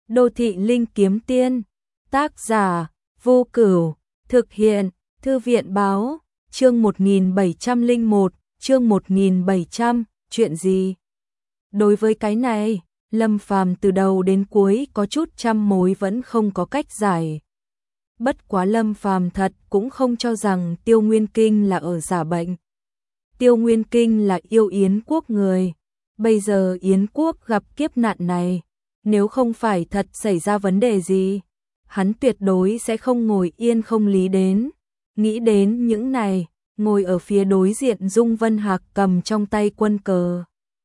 Đô thị linh kiếm tiên, tác giả, Vô Cửu, thực hiện, Thư viện báo, chương 1701, chương 1700, chuyện gì? Đối với cái này, Lâm Phàm từ đầu đến cuối có chút trăm mối vẫn không có cách giải. Bất quá Lâm Phàm thật cũng không cho rằng Tiêu Nguyên Kinh là ở giả bệnh. Tiêu Nguyên Kinh là yêu Yến quốc người, bây giờ Yến quốc gặp kiếp nạn này, nếu không phải thật xảy ra vấn đề gì, hắn tuyệt đối sẽ không ngồi yên không lý đến. Nghĩ đến những này, ngồi ở phía đối diện Dung Vân Hạc cầm trong tay quân cờ.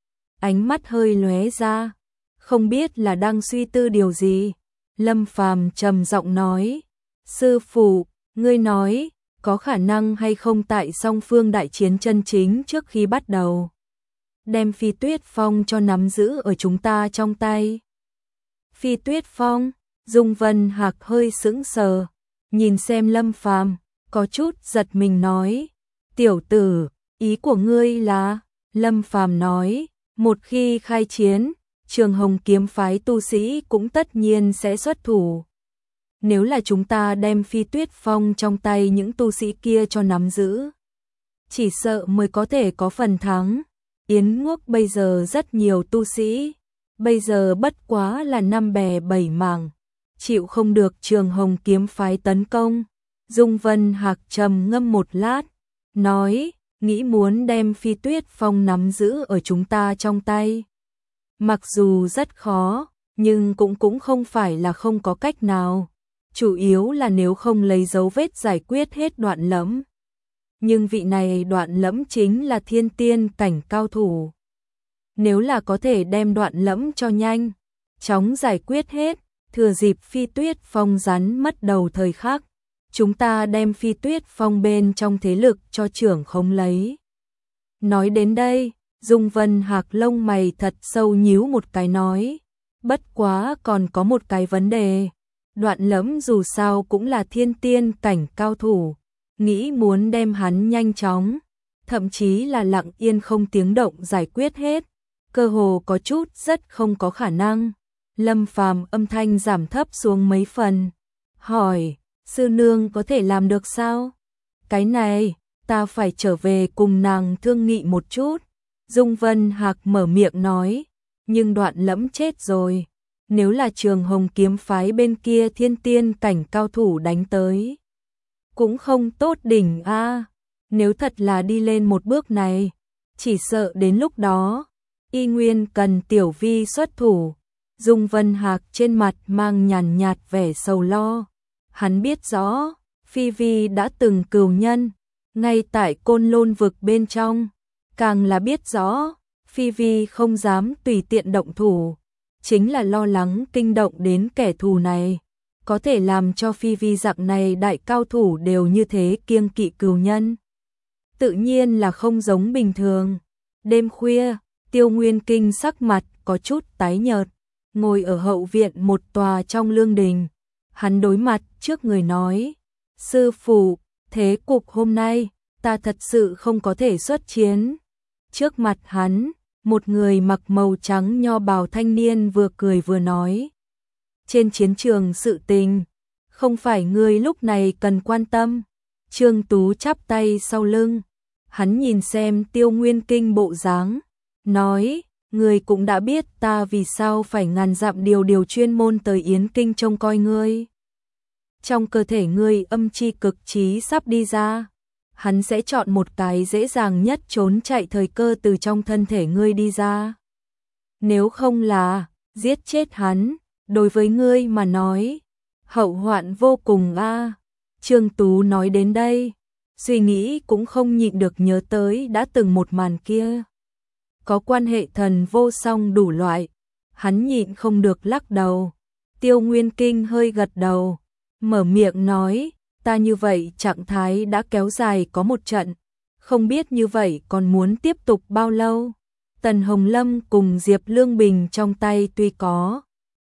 Ánh mắt hơi lóe ra, không biết là đang suy tư điều gì. Lâm Phàm trầm giọng nói, sư phụ, ngươi nói, có khả năng hay không tại song phương đại chiến chân chính trước khi bắt đầu, đem Phi Tuyết Phong cho nắm giữ ở chúng ta trong tay. Phi Tuyết Phong, Dung Vân Hạc hơi sững sờ, nhìn xem Lâm Phàm, có chút giật mình nói, tiểu tử, ý của ngươi là? Lâm Phàm nói, một khi khai chiến, Trường Hồng kiếm phái tu sĩ cũng tất nhiên sẽ xuất thủ. Nếu là chúng ta đem Phi Tuyết Phong trong tay những tu sĩ kia cho nắm giữ, chỉ sợ mới có thể có phần thắng. Yến quốc bây giờ rất nhiều tu sĩ, bây giờ bất quá là năm bè bảy mảng, chịu không được Trường Hồng kiếm phái tấn công. Dung Vân Hạc trầm ngâm một lát, nói, nghĩ muốn đem Phi Tuyết Phong nắm giữ ở chúng ta trong tay. Mặc dù rất khó, nhưng cũng không phải là không có cách nào. Chủ yếu là nếu không lấy dấu vết giải quyết hết Đoạn Lẫm. Nhưng vị này Đoạn Lẫm chính là thiên tiên cảnh cao thủ. Nếu là có thể đem Đoạn Lẫm cho nhanh, chóng giải quyết hết, thừa dịp Phi Tuyết Phong rắn mất đầu thời khắc, chúng ta đem Phi Tuyết Phong bên trong thế lực cho trưởng không lấy. Nói đến đây, Dung Vân Hạc lông mày thật sâu nhíu một cái nói, bất quá còn có một cái vấn đề. Đoạn Lẫm dù sao cũng là thiên tiên cảnh cao thủ, nghĩ muốn đem hắn nhanh chóng, thậm chí là lặng yên không tiếng động giải quyết hết, cơ hồ có chút rất không có khả năng. Lâm Phàm âm thanh giảm thấp xuống mấy phần, hỏi, sư nương có thể làm được sao? Cái này, ta phải trở về cùng nàng thương nghị một chút. Dung Vân Hạc mở miệng nói, nhưng Đoạn Lẫm chết rồi. Nếu là Trường Hồng kiếm phái bên kia thiên tiên cảnh cao thủ đánh tới, cũng không tốt đỉnh a. Nếu thật là đi lên một bước này, chỉ sợ đến lúc đó, y nguyên cần Tiểu Vi xuất thủ. Dung Vân Hạc trên mặt mang nhàn nhạt vẻ sầu lo. Hắn biết rõ, Phi Vi đã từng cừu nhân, ngay tại Côn Lôn vực bên trong, càng là biết rõ, Phi Vi không dám tùy tiện động thủ, chính là lo lắng kinh động đến kẻ thù này, có thể làm cho Phi Vi dạng này đại cao thủ đều như thế kiêng kỵ cừu nhân. Tự nhiên là không giống bình thường. Đêm khuya, Tiêu Nguyên Kinh sắc mặt có chút tái nhợt, ngồi ở hậu viện một tòa trong lương đình. Hắn đối mặt trước người nói, sư phụ, thế cục hôm nay, ta thật sự không có thể xuất chiến. Trước mặt hắn, một người mặc màu trắng nho bào thanh niên vừa cười vừa nói, trên chiến trường sự tình, không phải ngươi lúc này cần quan tâm. Trương Tú chắp tay sau lưng, hắn nhìn xem Tiêu Nguyên Kinh bộ dáng, nói, ngươi cũng đã biết ta vì sao phải ngàn dặm điều chuyên môn tới Yến Kinh trông coi ngươi. Trong cơ thể ngươi âm chi cực trí sắp đi ra, hắn sẽ chọn một cái dễ dàng nhất trốn chạy thời cơ từ trong thân thể ngươi đi ra. Nếu không là giết chết hắn, đối với ngươi mà nói, hậu hoạn vô cùng a. Trương Tú nói đến đây, suy nghĩ cũng không nhịn được nhớ tới đã từng một màn kia. Có quan hệ thần vô song đủ loại, hắn nhịn không được lắc đầu. Tiêu Nguyên Kinh hơi gật đầu, mở miệng nói, ta như vậy trạng thái đã kéo dài có một trận, không biết như vậy còn muốn tiếp tục bao lâu. Tần Hồng Lâm cùng Diệp Lương Bình trong tay tuy có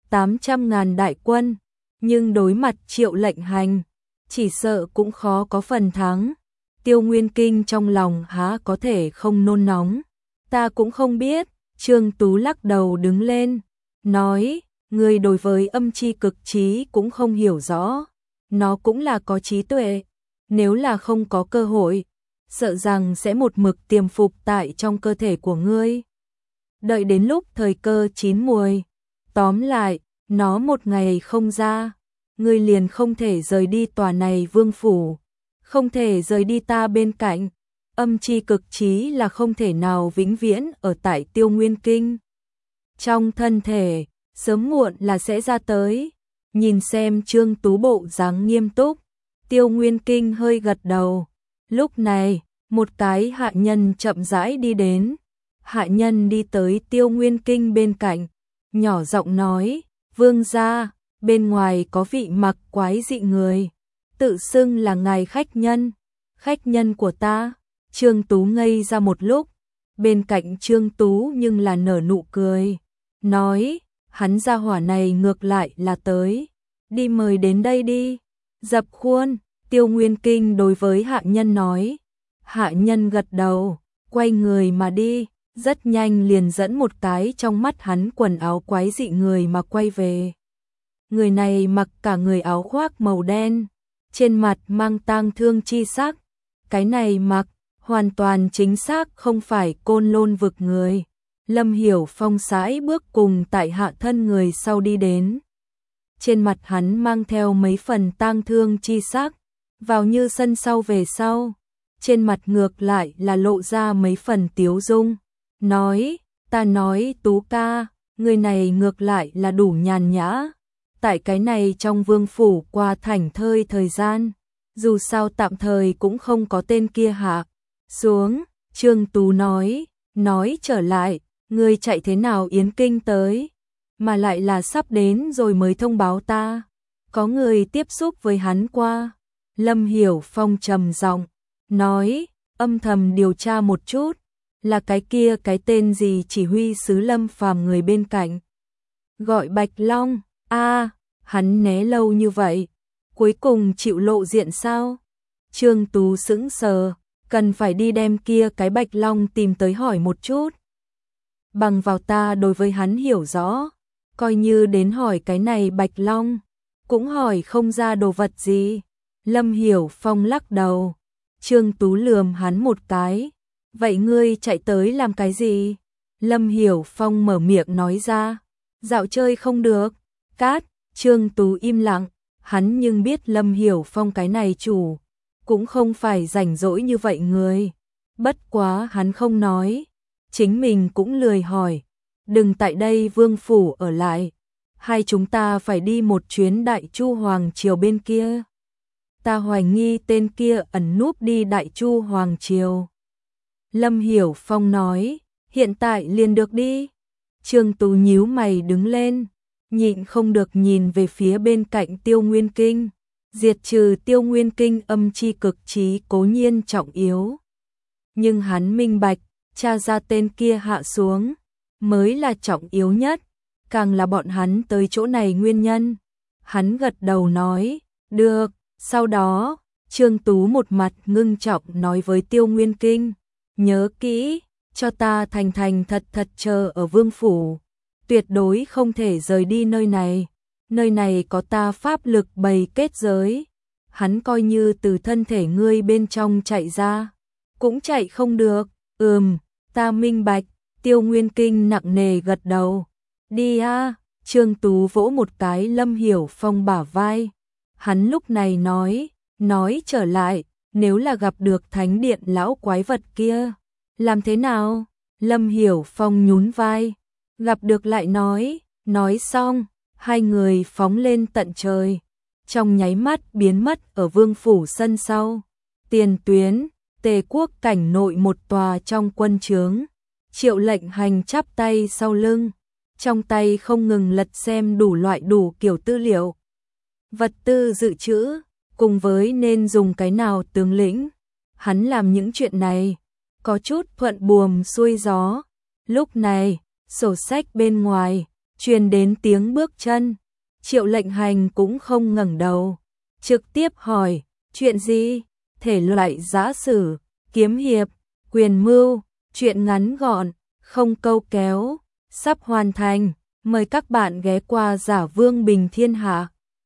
800.000 đại quân, nhưng đối mặt Triệu Lệnh Hành, chỉ sợ cũng khó có phần thắng. Tiêu Nguyên Kinh trong lòng há có thể không nôn nóng. Ta cũng không biết. Trương Tú lắc đầu đứng lên, nói, Người đối với âm chi cực trí cũng không hiểu rõ, nó cũng là có trí tuệ, nếu là không có cơ hội, sợ rằng sẽ một mực tiềm phục tại trong cơ thể của ngươi. Đợi đến lúc thời cơ chín muồi, tóm lại, nó một ngày không ra, ngươi liền không thể rời đi tòa này vương phủ, không thể rời đi ta bên cạnh. Âm chi cực trí là không thể nào vĩnh viễn ở tại Tiêu Nguyên Kinh. Trong thân thể, sớm muộn là sẽ ra tới. Nhìn xem Trương Tú bộ dáng nghiêm túc, Tiêu Nguyên Kinh hơi gật đầu. Lúc này, một cái hạ nhân chậm rãi đi đến. Hạ nhân đi tới Tiêu Nguyên Kinh bên cạnh, nhỏ giọng nói, vương gia, bên ngoài có vị mặc quái dị người, tự xưng là ngài khách nhân của ta. Trương Tú ngây ra một lúc, bên cạnh Trương Tú nhưng là nở nụ cười, nói, hắn gia hỏa này ngược lại là tới, đi mời đến đây đi. Dập khuôn, Tiêu Nguyên Kinh đối với hạ nhân nói, hạ nhân gật đầu, quay người mà đi, rất nhanh liền dẫn một cái trong mắt hắn quần áo quái dị người mà quay về. Người này mặc cả người áo khoác màu đen, trên mặt mang tang thương chi sắc, cái này mặc hoàn toàn chính xác không phải Côn Lôn vực người. Lâm Hiểu Phong sải bước cùng tại hạ thân người sau đi đến. Trên mặt hắn mang theo mấy phần tang thương chi sắc, vào như sân sau về sau, trên mặt ngược lại là lộ ra mấy phần tiếu dung, nói, ta nói Tú ca, người này ngược lại là đủ nhàn nhã, tại cái này trong vương phủ qua thảnh thơi thời gian, dù sao tạm thời cũng không có tên kia hạ xuống. Trương Tú nói trở lại, ngươi chạy thế nào Yến Kinh tới, mà lại là sắp đến rồi mới thông báo ta, có người tiếp xúc với hắn qua. Lâm Hiểu Phong trầm giọng nói, âm thầm điều tra một chút, là cái kia cái tên gì chỉ huy sứ Lâm Phàm người bên cạnh, gọi Bạch Long. Hắn né lâu như vậy, cuối cùng chịu lộ diện sao? Trương Tú sững sờ, cần phải đi đem kia cái Bạch Long tìm tới hỏi một chút. Bằng vào ta đối với hắn hiểu rõ, coi như đến hỏi cái này Bạch Long, cũng hỏi không ra đồ vật gì. Lâm Hiểu Phong lắc đầu. Trương Tú lườm hắn một cái, vậy ngươi chạy tới làm cái gì? Lâm Hiểu Phong mở miệng nói ra, dạo chơi không được. Cát. Trương Tú im lặng, hắn nhưng biết Lâm Hiểu Phong cái này chủ, cũng không phải rảnh rỗi như vậy người. Bất quá hắn không nói, chính mình cũng lười hỏi, đừng tại đây vương phủ ở lại, hai chúng ta phải đi một chuyến Đại Chu Hoàng Triều bên kia. Ta hoài nghi tên kia ẩn núp đi Đại Chu Hoàng Triều. Lâm Hiểu Phong nói, hiện tại liền được đi. Trương Tú nhíu mày đứng lên, nhịn không được nhìn về phía bên cạnh Tiêu Nguyên Kinh. Diệt trừ Tiêu Nguyên Kinh âm chi cực trí cố nhiên trọng yếu, nhưng hắn minh bạch, tra ra tên kia hạ xuống mới là trọng yếu nhất, càng là bọn hắn tới chỗ này nguyên nhân. Hắn gật đầu nói, được. Sau đó, Trương Tú một mặt ngưng trọng nói với Tiêu Nguyên Kinh, nhớ kỹ, cho ta thành thành thật thật chờ ở vương phủ, tuyệt đối không thể rời đi nơi này có ta pháp lực bày kết giới, hắn coi như từ thân thể ngươi bên trong chạy ra, cũng chạy không được. Ta minh bạch. Tiêu Nguyên Kinh nặng nề gật đầu. Đi a. Trương Tú vỗ một cái Lâm Hiểu Phong bả vai. Hắn lúc này nói trở lại, nếu là gặp được thánh điện lão quái vật kia, làm thế nào? Lâm Hiểu Phong nhún vai, gặp được lại nói xong, hai người phóng lên tận trời, trong nháy mắt biến mất ở vương phủ sân sau. Tiền tuyến, Tề quốc cảnh nội một tòa trong quân trướng, Triệu Lệnh Hành chắp tay sau lưng, trong tay không ngừng lật xem đủ loại đủ kiểu tư liệu, vật tư dự trữ, cùng với nên dùng cái nào tướng lĩnh. Hắn làm những chuyện này, có chút thuận buồm xuôi gió. Lúc này, sổ sách bên ngoài, truyền đến tiếng bước chân. Triệu Lệnh Hành cũng không ngẩng đầu, trực tiếp hỏi, chuyện gì? Thể loại giã sử, kiếm hiệp, quyền mưu, chuyện ngắn gọn, không câu kéo, sắp hoàn thành. Mời các bạn ghé qua Giả Vương Bình Thiên Hạ.